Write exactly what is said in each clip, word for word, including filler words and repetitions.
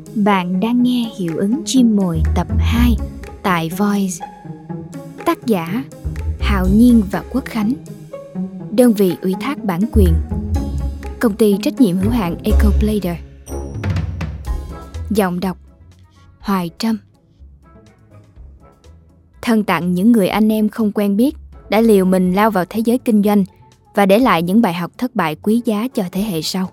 Bạn đang nghe Hiệu ứng chim mồi tập hai tại Voice. Tác giả Hạo Nhiên và Quốc Khánh. Đơn vị ủy thác bản quyền Công ty trách nhiệm hữu hạn Ecoblader. Giọng đọc Hoài Trâm. Thân tặng những người anh em không quen biết đã liều mình lao vào thế giới kinh doanh và để lại những bài học thất bại quý giá cho thế hệ sau.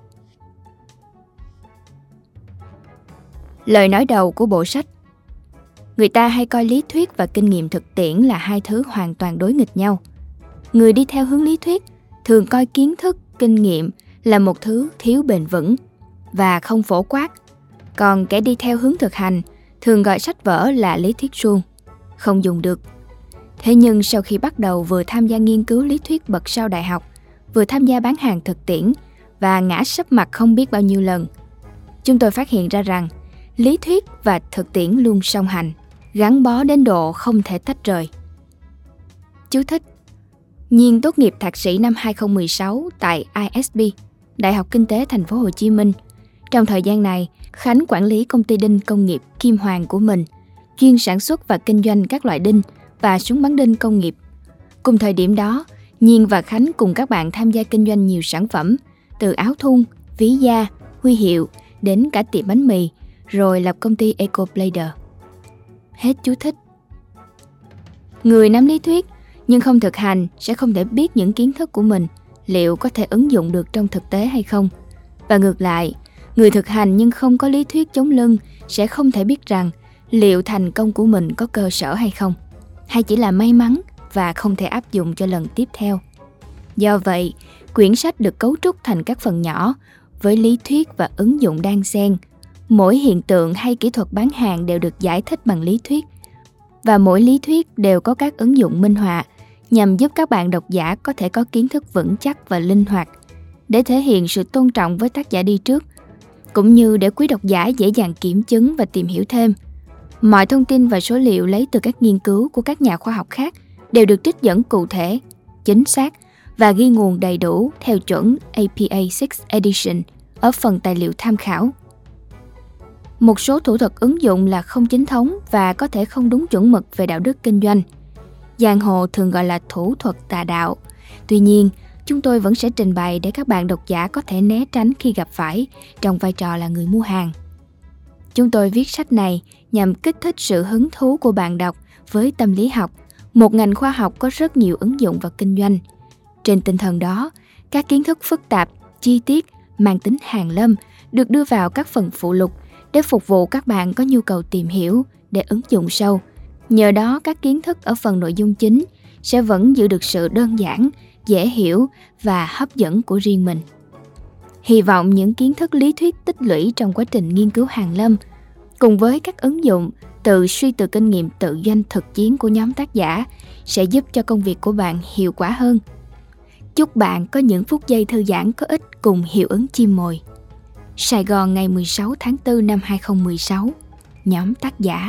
Lời nói đầu của bộ sách. Người ta hay coi lý thuyết và kinh nghiệm thực tiễn là hai thứ hoàn toàn đối nghịch nhau. Người đi theo hướng lý thuyết thường coi kiến thức, kinh nghiệm là một thứ thiếu bền vững và không phổ quát. Còn kẻ đi theo hướng thực hành thường gọi sách vở là lý thuyết suông, không dùng được. Thế nhưng sau khi bắt đầu vừa tham gia nghiên cứu lý thuyết bậc sau đại học, vừa tham gia bán hàng thực tiễn và ngã sấp mặt không biết bao nhiêu lần, chúng tôi phát hiện ra rằng lý thuyết và thực tiễn luôn song hành, gắn bó đến độ không thể tách rời. Chú thích: Nhiên tốt nghiệp thạc sĩ năm hai không một sáu tại i ét bê, Đại học Kinh tế Thành phố Hồ Chí Minh. Trong thời gian này, Khánh quản lý công ty đinh công nghiệp Kim Hoàng của mình, chuyên sản xuất và kinh doanh các loại đinh và súng bắn đinh công nghiệp. Cùng thời điểm đó, Nhiên và Khánh cùng các bạn tham gia kinh doanh nhiều sản phẩm, từ áo thun, ví da, huy hiệu đến cả tiệm bánh mì, rồi lập công ty Ecoblader. Hết chú thích. Người nắm lý thuyết nhưng không thực hành sẽ không thể biết những kiến thức của mình liệu có thể ứng dụng được trong thực tế hay không. Và ngược lại, người thực hành nhưng không có lý thuyết chống lưng sẽ không thể biết rằng liệu thành công của mình có cơ sở hay không, hay chỉ là may mắn và không thể áp dụng cho lần tiếp theo. Do vậy, quyển sách được cấu trúc thành các phần nhỏ với lý thuyết và ứng dụng đan xen. Mỗi hiện tượng hay kỹ thuật bán hàng đều được giải thích bằng lý thuyết, và mỗi lý thuyết đều có các ứng dụng minh họa nhằm giúp các bạn độc giả có thể có kiến thức vững chắc và linh hoạt, để thể hiện sự tôn trọng với tác giả đi trước, cũng như để quý độc giả dễ dàng kiểm chứng và tìm hiểu thêm. Mọi thông tin và số liệu lấy từ các nghiên cứu của các nhà khoa học khác đều được trích dẫn cụ thể, chính xác và ghi nguồn đầy đủ theo chuẩn A P A sáu Edition ở phần tài liệu tham khảo. Một số thủ thuật ứng dụng là không chính thống và có thể không đúng chuẩn mực về đạo đức kinh doanh. Giang hồ thường gọi là thủ thuật tà đạo. Tuy nhiên, chúng tôi vẫn sẽ trình bày để các bạn độc giả có thể né tránh khi gặp phải trong vai trò là người mua hàng. Chúng tôi viết sách này nhằm kích thích sự hứng thú của bạn đọc với tâm lý học, một ngành khoa học có rất nhiều ứng dụng vào kinh doanh. Trên tinh thần đó, các kiến thức phức tạp, chi tiết, mang tính hàn lâm được đưa vào các phần phụ lục để phục vụ các bạn có nhu cầu tìm hiểu để ứng dụng sâu. Nhờ đó, các kiến thức ở phần nội dung chính sẽ vẫn giữ được sự đơn giản, dễ hiểu và hấp dẫn của riêng mình. Hy vọng những kiến thức lý thuyết tích lũy trong quá trình nghiên cứu hàn lâm, cùng với các ứng dụng tự suy từ kinh nghiệm tự doanh thực chiến của nhóm tác giả sẽ giúp cho công việc của bạn hiệu quả hơn. Chúc bạn có những phút giây thư giãn có ích cùng Hiệu ứng chim mồi. Sài Gòn ngày mười sáu tháng tư năm hai không một sáu. Nhóm tác giả.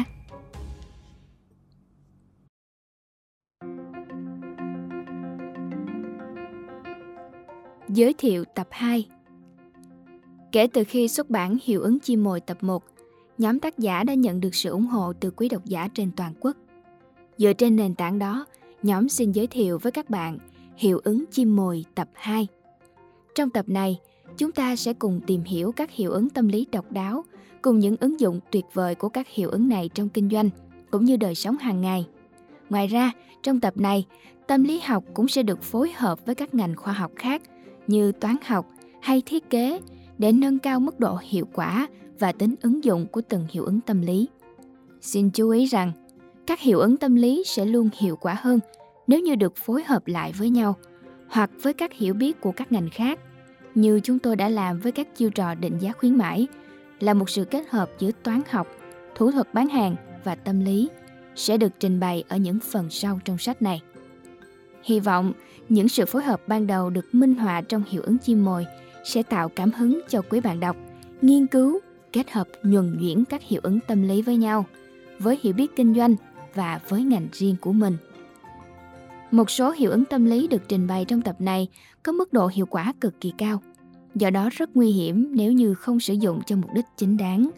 Giới thiệu tập hai. Kể từ khi xuất bản Hiệu ứng chim mồi tập một, nhóm tác giả đã nhận được sự ủng hộ từ quý độc giả trên toàn quốc. Dựa trên nền tảng đó, nhóm xin giới thiệu với các bạn Hiệu ứng chim mồi tập hai. Trong tập này, chúng ta sẽ cùng tìm hiểu các hiệu ứng tâm lý độc đáo cùng những ứng dụng tuyệt vời của các hiệu ứng này trong kinh doanh cũng như đời sống hàng ngày. Ngoài ra, trong tập này, tâm lý học cũng sẽ được phối hợp với các ngành khoa học khác như toán học hay thiết kế để nâng cao mức độ hiệu quả và tính ứng dụng của từng hiệu ứng tâm lý. Xin chú ý rằng, các hiệu ứng tâm lý sẽ luôn hiệu quả hơn nếu như được phối hợp lại với nhau hoặc với các hiểu biết của các ngành khác, như chúng tôi đã làm với các chiêu trò định giá khuyến mãi, là một sự kết hợp giữa toán học, thủ thuật bán hàng và tâm lý, sẽ được trình bày ở những phần sau trong sách này. Hy vọng những sự phối hợp ban đầu được minh họa trong Hiệu ứng chim mồi sẽ tạo cảm hứng cho quý bạn đọc nghiên cứu, kết hợp nhuần nhuyễn các hiệu ứng tâm lý với nhau, với hiểu biết kinh doanh và với ngành riêng của mình. Một số hiệu ứng tâm lý được trình bày trong tập này có mức độ hiệu quả cực kỳ cao, do đó rất nguy hiểm nếu như không sử dụng cho mục đích chính đáng.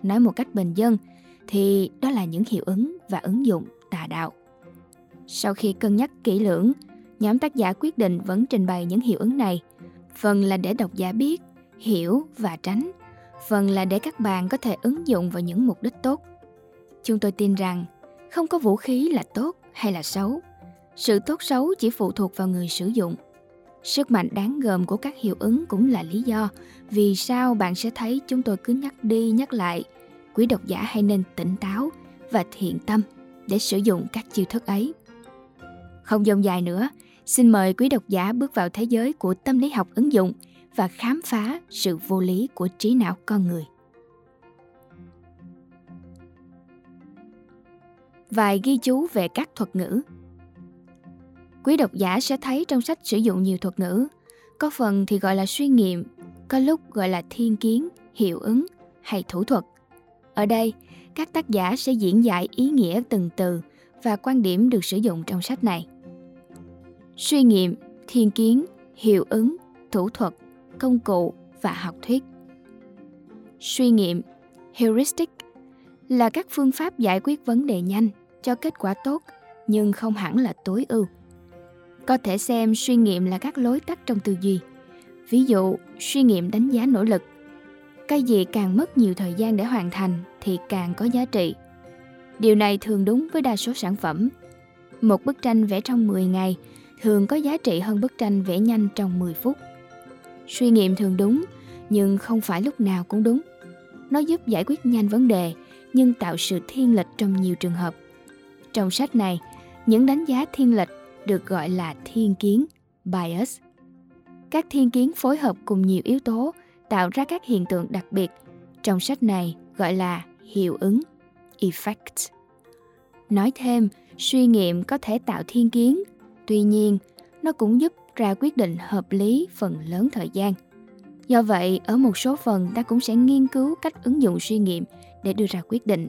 nói một cách bình dân, thì đó là những hiệu ứng và ứng dụng tà đạo. Sau khi cân nhắc kỹ lưỡng, nhóm tác giả quyết định vẫn trình bày những hiệu ứng này. Phần là để độc giả biết, hiểu và tránh. Phần là để các bạn có thể ứng dụng vào những mục đích tốt. Chúng tôi tin rằng không có vũ khí là tốt hay là xấu. Sự tốt xấu chỉ phụ thuộc vào người sử dụng. Sức mạnh đáng gờm của các hiệu ứng cũng là lý do vì sao bạn sẽ thấy chúng tôi cứ nhắc đi nhắc lại. Quý độc giả hãy nên tỉnh táo và thiện tâm để sử dụng các chiêu thức ấy. Không dông dài nữa, xin mời quý độc giả bước vào thế giới của tâm lý học ứng dụng và khám phá sự vô lý của trí não con người. Vài ghi chú về các thuật ngữ. Quý độc giả sẽ thấy trong sách sử dụng nhiều thuật ngữ. Có phần thì gọi là suy nghiệm, có lúc gọi là thiên kiến, hiệu ứng hay thủ thuật. Ở đây, các tác giả sẽ diễn giải ý nghĩa từng từ và quan điểm được sử dụng trong sách này. Suy nghiệm, thiên kiến, hiệu ứng, thủ thuật, công cụ và học thuyết. Suy nghiệm, heuristic, là các phương pháp giải quyết vấn đề nhanh, cho kết quả tốt, nhưng không hẳn là tối ưu. Có thể xem suy nghiệm là các lối tắt trong tư duy. Ví dụ, suy nghiệm đánh giá nỗ lực. Cái gì càng mất nhiều thời gian để hoàn thành thì càng có giá trị. Điều này thường đúng với đa số sản phẩm. Một bức tranh vẽ trong mười ngày thường có giá trị hơn bức tranh vẽ nhanh trong mười phút. Suy nghiệm thường đúng, nhưng không phải lúc nào cũng đúng. Nó giúp giải quyết nhanh vấn đề, nhưng tạo sự thiên lệch trong nhiều trường hợp. Trong sách này, những đánh giá thiên lệch được gọi là thiên kiến, bias. Các thiên kiến phối hợp cùng nhiều yếu tố tạo ra các hiện tượng đặc biệt. Trong sách này gọi là hiệu ứng, effect. Nói thêm, suy nghiệm có thể tạo thiên kiến, tuy nhiên nó cũng giúp ra quyết định hợp lý phần lớn thời gian. Do vậy, ở một số phần ta cũng sẽ nghiên cứu cách ứng dụng suy nghiệm để đưa ra quyết định.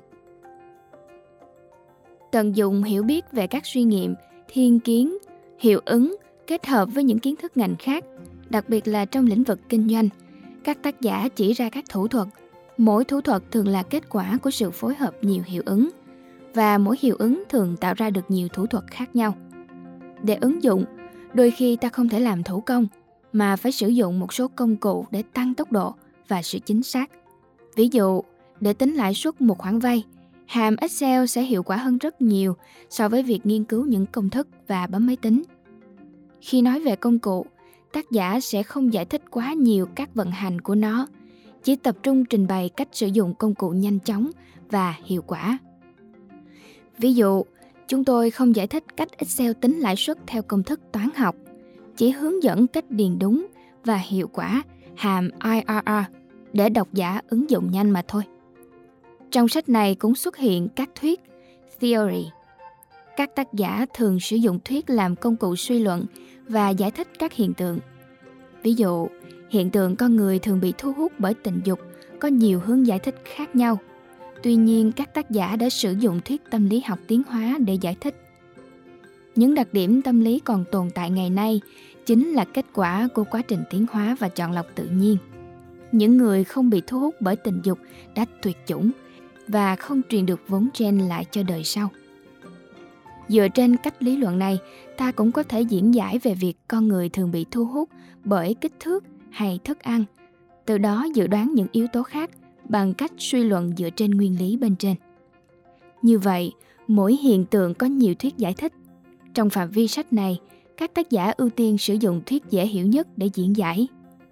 Tận dụng hiểu biết về các suy nghiệm, thiên kiến, hiệu ứng kết hợp với những kiến thức ngành khác, đặc biệt là trong lĩnh vực kinh doanh. Các tác giả chỉ ra các thủ thuật. Mỗi thủ thuật thường là kết quả của sự phối hợp nhiều hiệu ứng, và mỗi hiệu ứng thường tạo ra được nhiều thủ thuật khác nhau. Để ứng dụng, đôi khi ta không thể làm thủ công, mà phải sử dụng một số công cụ để tăng tốc độ và sự chính xác. Ví dụ, để tính lãi suất một khoản vay, hàm Excel sẽ hiệu quả hơn rất nhiều so với việc nghiên cứu những công thức và bấm máy tính. Khi nói về công cụ, tác giả sẽ không giải thích quá nhiều các vận hành của nó, chỉ tập trung trình bày cách sử dụng công cụ nhanh chóng và hiệu quả. Ví dụ, chúng tôi không giải thích cách Excel tính lãi suất theo công thức toán học, chỉ hướng dẫn cách điền đúng và hiệu quả hàm i rờ rờ để độc giả ứng dụng nhanh mà thôi. Trong sách này cũng xuất hiện các thuyết, theory. Các tác giả thường sử dụng thuyết làm công cụ suy luận và giải thích các hiện tượng. Ví dụ, hiện tượng con người thường bị thu hút bởi tình dục có nhiều hướng giải thích khác nhau. Tuy nhiên, các tác giả đã sử dụng thuyết tâm lý học tiến hóa để giải thích. Những đặc điểm tâm lý còn tồn tại ngày nay chính là kết quả của quá trình tiến hóa và chọn lọc tự nhiên. Những người không bị thu hút bởi tình dục đã tuyệt chủng và không truyền được vốn gen lại cho đời sau. Dựa trên cách lý luận này, ta cũng có thể diễn giải về việc con người thường bị thu hút bởi kích thước hay thức ăn, từ đó dự đoán những yếu tố khác bằng cách suy luận dựa trên nguyên lý bên trên. Như vậy, mỗi hiện tượng có nhiều thuyết giải thích. Trong phạm vi sách này, các tác giả ưu tiên sử dụng thuyết dễ hiểu nhất để diễn giải.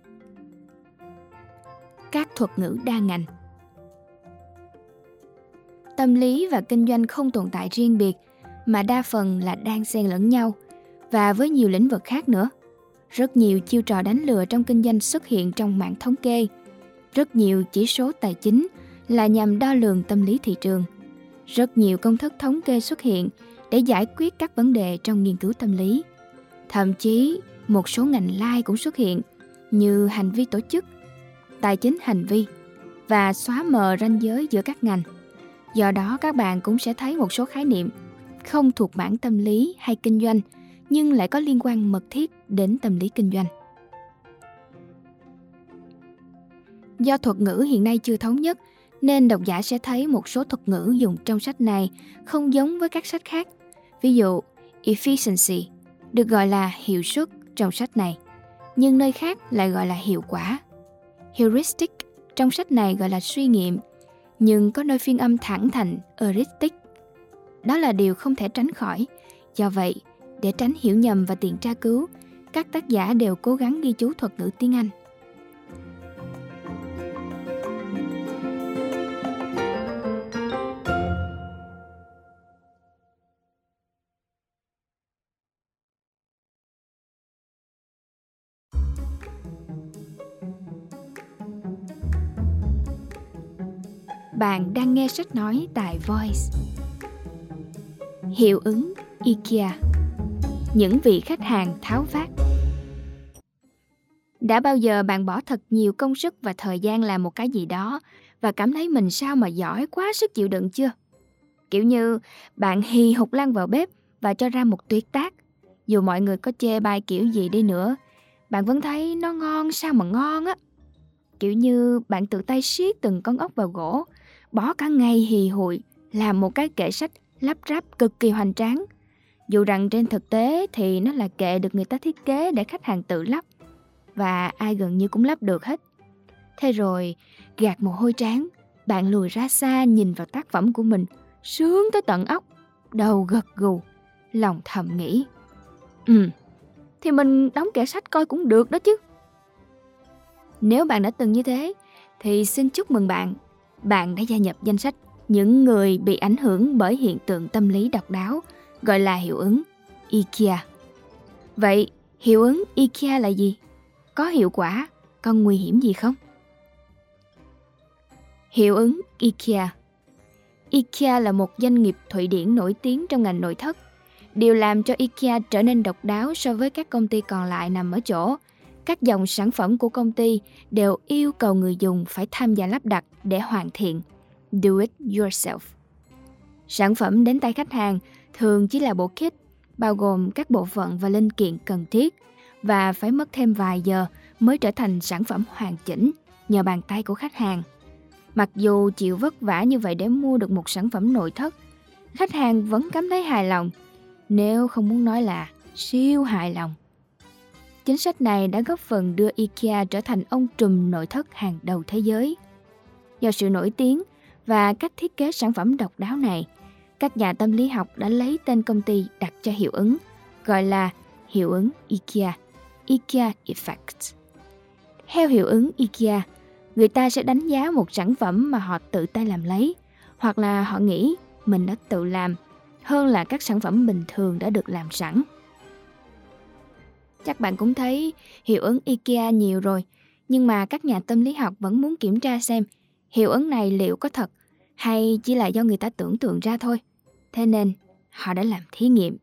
Các thuật ngữ đa ngành. Tâm lý và kinh doanh không tồn tại riêng biệt, mà đa phần là đan xen lẫn nhau, và với nhiều lĩnh vực khác nữa. Rất nhiều chiêu trò đánh lừa trong kinh doanh xuất hiện trong mảng thống kê. Rất nhiều chỉ số tài chính là nhằm đo lường tâm lý thị trường. Rất nhiều công thức thống kê xuất hiện để giải quyết các vấn đề trong nghiên cứu tâm lý. Thậm chí, một số ngành lai cũng xuất hiện như hành vi tổ chức, tài chính hành vi và xóa mờ ranh giới giữa các ngành. Do đó, các bạn cũng sẽ thấy một số khái niệm không thuộc mảng tâm lý hay kinh doanh nhưng lại có liên quan mật thiết đến tâm lý kinh doanh. Do thuật ngữ hiện nay chưa thống nhất nên độc giả sẽ thấy một số thuật ngữ dùng trong sách này không giống với các sách khác. Ví dụ, efficiency được gọi là hiệu suất trong sách này, nhưng nơi khác lại gọi là hiệu quả. Heuristic trong sách này gọi là suy nghiệm, nhưng có nơi phiên âm thẳng thành heuristic. Đó là điều không thể tránh khỏi. Do vậy, để tránh hiểu nhầm và tiện tra cứu, các tác giả đều cố gắng ghi chú thuật ngữ tiếng Anh. Bạn đang nghe sách nói tại Voice. Hiệu ứng IKEA. Những vị khách hàng tháo vát. Đã bao giờ bạn bỏ thật nhiều công sức và thời gian làm một cái gì đó và cảm thấy mình sao mà giỏi quá sức chịu đựng chưa? Kiểu như bạn hì hục lăn vào bếp và cho ra một tuyệt tác. Dù mọi người có chê bai kiểu gì đi nữa, bạn vẫn thấy nó ngon sao mà ngon á. Kiểu như bạn tự tay siết từng con ốc vào gỗ, bỏ cả ngày hì hụi làm một cái kệ sách lắp ráp cực kỳ hoành tráng. Dù rằng trên thực tế thì nó là kệ được người ta thiết kế để khách hàng tự lắp, và ai gần như cũng lắp được hết. Thế rồi, gạt mồ hôi trán, bạn lùi ra xa nhìn vào tác phẩm của mình, sướng tới tận óc, đầu gật gù, lòng thầm nghĩ. Ừ, thì mình đóng kệ sách coi cũng được đó chứ. Nếu bạn đã từng như thế, thì xin chúc mừng bạn. Bạn đã gia nhập danh sách những người bị ảnh hưởng bởi hiện tượng tâm lý độc đáo, gọi là hiệu ứng IKEA. Vậy, hiệu ứng IKEA là gì? Có hiệu quả, có nguy hiểm gì không? Hiệu ứng IKEA. IKEA là một doanh nghiệp Thụy Điển nổi tiếng trong ngành nội thất. Điều làm cho IKEA trở nên độc đáo so với các công ty còn lại nằm ở chỗ các dòng sản phẩm của công ty đều yêu cầu người dùng phải tham gia lắp đặt để hoàn thiện, do it yourself. Sản phẩm đến tay khách hàng thường chỉ là bộ kit, bao gồm các bộ phận và linh kiện cần thiết, và phải mất thêm vài giờ mới trở thành sản phẩm hoàn chỉnh nhờ bàn tay của khách hàng. Mặc dù chịu vất vả như vậy để mua được một sản phẩm nội thất, khách hàng vẫn cảm thấy hài lòng, nếu không muốn nói là siêu hài lòng. Chính sách này đã góp phần đưa IKEA trở thành ông trùm nội thất hàng đầu thế giới. Do sự nổi tiếng và cách thiết kế sản phẩm độc đáo này, các nhà tâm lý học đã lấy tên công ty đặt cho hiệu ứng, gọi là hiệu ứng IKEA, IKEA Effect. Theo hiệu ứng IKEA, người ta sẽ đánh giá một sản phẩm mà họ tự tay làm lấy, hoặc là họ nghĩ mình đã tự làm, hơn là các sản phẩm bình thường đã được làm sẵn. Chắc bạn cũng thấy hiệu ứng IKEA nhiều rồi, nhưng mà các nhà tâm lý học vẫn muốn kiểm tra xem hiệu ứng này liệu có thật hay chỉ là do người ta tưởng tượng ra thôi. Thế nên họ đã làm thí nghiệm.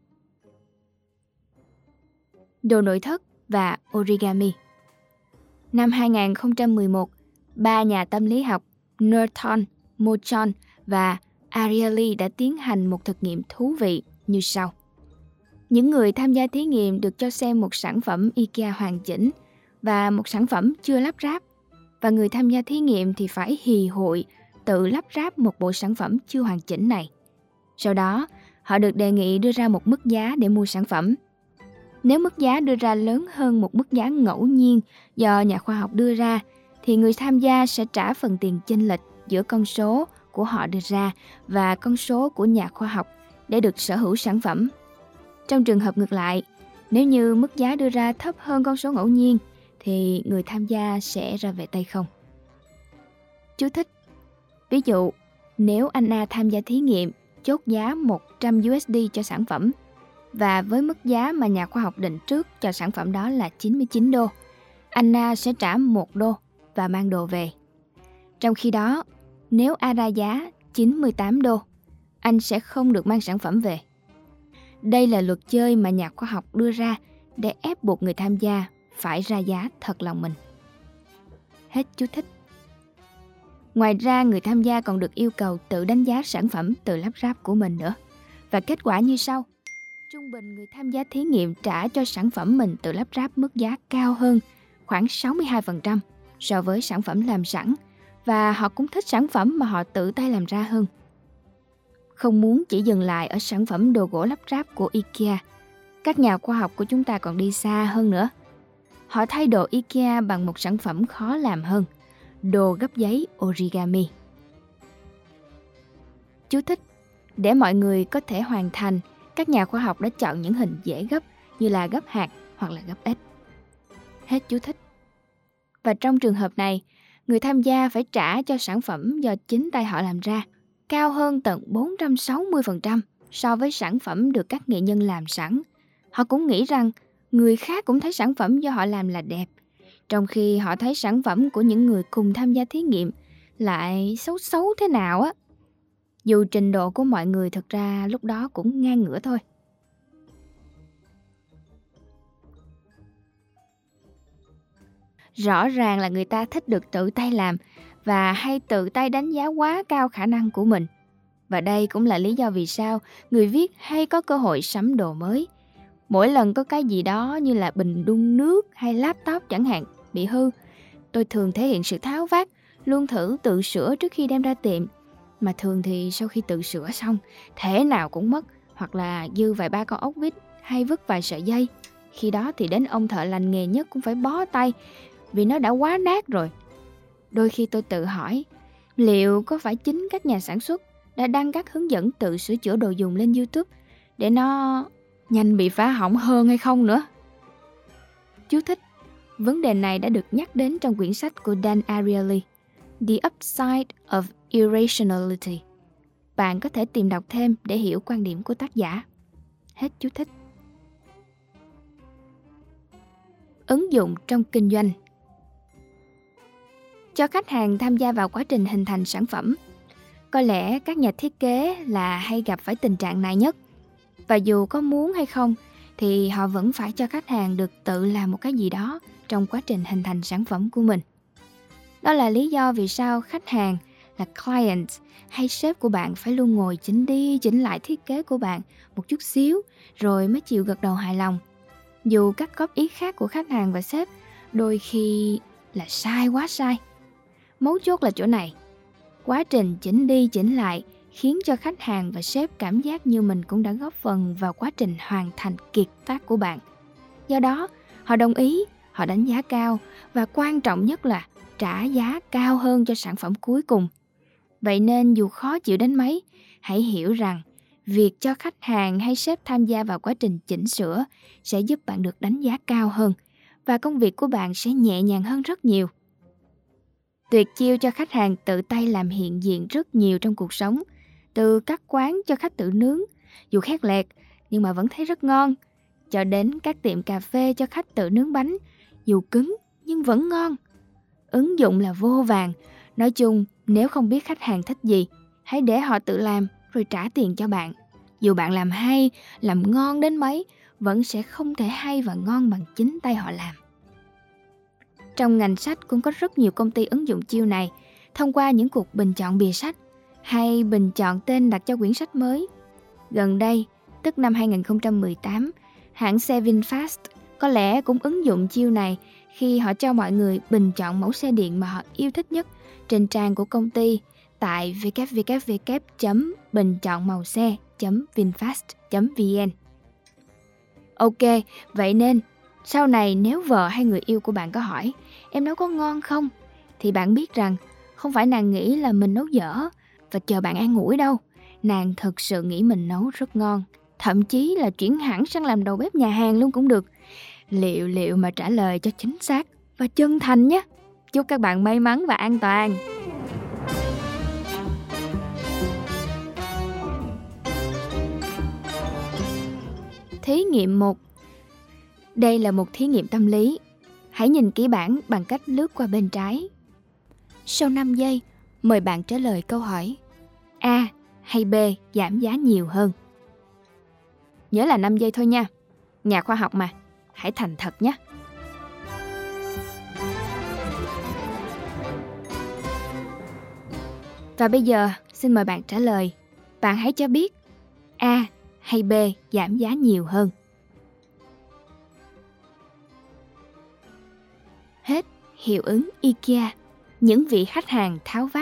Đồ nội thất và origami. Năm hai không một một, ba nhà tâm lý học Norton, Mochon và Ariely đã tiến hành một thực nghiệm thú vị như sau. Những người tham gia thí nghiệm được cho xem một sản phẩm IKEA hoàn chỉnh và một sản phẩm chưa lắp ráp, và người tham gia thí nghiệm thì phải hì hụi tự lắp ráp một bộ sản phẩm chưa hoàn chỉnh này. Sau đó, họ được đề nghị đưa ra một mức giá để mua sản phẩm. Nếu mức giá đưa ra lớn hơn một mức giá ngẫu nhiên do nhà khoa học đưa ra, thì người tham gia sẽ trả phần tiền chênh lệch giữa con số của họ đưa ra và con số của nhà khoa học để được sở hữu sản phẩm. Trong trường hợp ngược lại, nếu như mức giá đưa ra thấp hơn con số ngẫu nhiên, thì người tham gia sẽ ra về tay không. Chú thích: ví dụ, nếu anh A tham gia thí nghiệm chốt giá một trăm đô la cho sản phẩm, và với mức giá mà nhà khoa học định trước cho sản phẩm đó là chín mươi chín đô, anh A sẽ trả một đô và mang đồ về. Trong khi đó, nếu A ra giá chín mươi tám đô, anh sẽ không được mang sản phẩm về. Đây là luật chơi mà nhà khoa học đưa ra để ép buộc người tham gia phải ra giá thật lòng mình. Hết chú thích. Ngoài ra, người tham gia còn được yêu cầu tự đánh giá sản phẩm tự lắp ráp của mình nữa. Và kết quả như sau. Trung bình người tham gia thí nghiệm trả cho sản phẩm mình tự lắp ráp mức giá cao hơn khoảng sáu mươi hai phần trăm so với sản phẩm làm sẵn, và họ cũng thích sản phẩm mà họ tự tay làm ra hơn. Không muốn chỉ dừng lại ở sản phẩm đồ gỗ lắp ráp của IKEA, các nhà khoa học của chúng ta còn đi xa hơn nữa. Họ thay đồ IKEA bằng một sản phẩm khó làm hơn, đồ gấp giấy origami. Chú thích: để mọi người có thể hoàn thành, các nhà khoa học đã chọn những hình dễ gấp như là gấp hạt hoặc là gấp ếch. Hết chú thích. Và trong trường hợp này, người tham gia phải trả cho sản phẩm do chính tay họ làm ra, cao hơn tận bốn trăm sáu mươi phần trăm so với sản phẩm được các nghệ nhân làm sẵn. Họ cũng nghĩ rằng người khác cũng thấy sản phẩm do họ làm là đẹp, trong khi họ thấy sản phẩm của những người cùng tham gia thí nghiệm lại xấu xấu thế nào á. Dù trình độ của mọi người thực ra lúc đó cũng ngang ngửa thôi. Rõ ràng là người ta thích được tự tay làm và hay tự tay đánh giá quá cao khả năng của mình. Và đây cũng là lý do vì sao người viết hay có cơ hội sắm đồ mới. Mỗi lần có cái gì đó như là bình đun nước hay laptop chẳng hạn bị hư, tôi thường thể hiện sự tháo vát, luôn thử tự sửa trước khi đem ra tiệm. Mà thường thì sau khi tự sửa xong, thể nào cũng mất, hoặc là dư vài ba con ốc vít hay vứt vài sợi dây. Khi đó thì đến ông thợ lành nghề nhất cũng phải bó tay vì nó đã quá nát rồi. Đôi khi tôi tự hỏi, liệu có phải chính các nhà sản xuất đã đăng các hướng dẫn tự sửa chữa đồ dùng lên YouTube để nó nhanh bị phá hỏng hơn hay không nữa? Chú thích: vấn đề này đã được nhắc đến trong quyển sách của Dan Ariely, The Upside of Irrationality. Bạn có thể tìm đọc thêm để hiểu quan điểm của tác giả. Hết chú thích. Ứng dụng trong kinh doanh. Cho khách hàng tham gia vào quá trình hình thành sản phẩm. Có lẽ các nhà thiết kế là hay gặp phải tình trạng này nhất. Và dù có muốn hay không thì họ vẫn phải cho khách hàng được tự làm một cái gì đó trong quá trình hình thành sản phẩm của mình. Đó là lý do vì sao khách hàng là client hay sếp của bạn phải luôn ngồi chỉnh đi chỉnh lại thiết kế của bạn một chút xíu rồi mới chịu gật đầu hài lòng. Dù các góp ý khác của khách hàng và sếp đôi khi là sai quá sai. Mấu chốt là chỗ này. Quá trình chỉnh đi chỉnh lại khiến cho khách hàng và sếp cảm giác như mình cũng đã góp phần vào quá trình hoàn thành kiệt tác của bạn. Do đó, họ đồng ý, họ đánh giá cao và quan trọng nhất là trả giá cao hơn cho sản phẩm cuối cùng. Vậy nên dù khó chịu đến mấy, hãy hiểu rằng việc cho khách hàng hay sếp tham gia vào quá trình chỉnh sửa sẽ giúp bạn được đánh giá cao hơn và công việc của bạn sẽ nhẹ nhàng hơn rất nhiều. Tuyệt chiêu cho khách hàng tự tay làm hiện diện rất nhiều trong cuộc sống, từ các quán cho khách tự nướng, dù khét lẹt nhưng mà vẫn thấy rất ngon, cho đến các tiệm cà phê cho khách tự nướng bánh, dù cứng nhưng vẫn ngon. Ứng dụng là vô vàn. Nói chung, nếu không biết khách hàng thích gì, hãy để họ tự làm rồi trả tiền cho bạn. Dù bạn làm hay, làm ngon đến mấy, vẫn sẽ không thể hay và ngon bằng chính tay họ làm. Trong ngành sách cũng có rất nhiều công ty ứng dụng chiêu này thông qua những cuộc bình chọn bìa sách hay bình chọn tên đặt cho quyển sách mới. Gần đây, tức năm hai không một tám, hãng xe VinFast có lẽ cũng ứng dụng chiêu này khi họ cho mọi người bình chọn mẫu xe điện mà họ yêu thích nhất trên trang của công ty tại w w w chấm bình chọn màu xe chấm vinfast chấm vn. Ok, vậy nên sau này nếu vợ hay người yêu của bạn có hỏi em nấu có ngon không, thì bạn biết rằng không phải nàng nghĩ là mình nấu dở và chờ bạn an ủi đâu. Nàng thực sự nghĩ mình nấu rất ngon, thậm chí là chuyển hẳn sang làm đầu bếp nhà hàng luôn cũng được. Liệu liệu mà trả lời cho chính xác và chân thành nhé. Chúc các bạn may mắn và an toàn. Thí nghiệm một. Đây là một thí nghiệm tâm lý. Hãy nhìn kỹ bảng bằng cách lướt qua bên trái. Sau năm giây, mời bạn trả lời câu hỏi A hay B giảm giá nhiều hơn. Nhớ là năm giây thôi nha. Nhà khoa học mà, hãy thành thật nhé. Và bây giờ, xin mời bạn trả lời. Bạn hãy cho biết A hay B giảm giá nhiều hơn. Hết hiệu ứng IKEA. những vị khách hàng tháo vát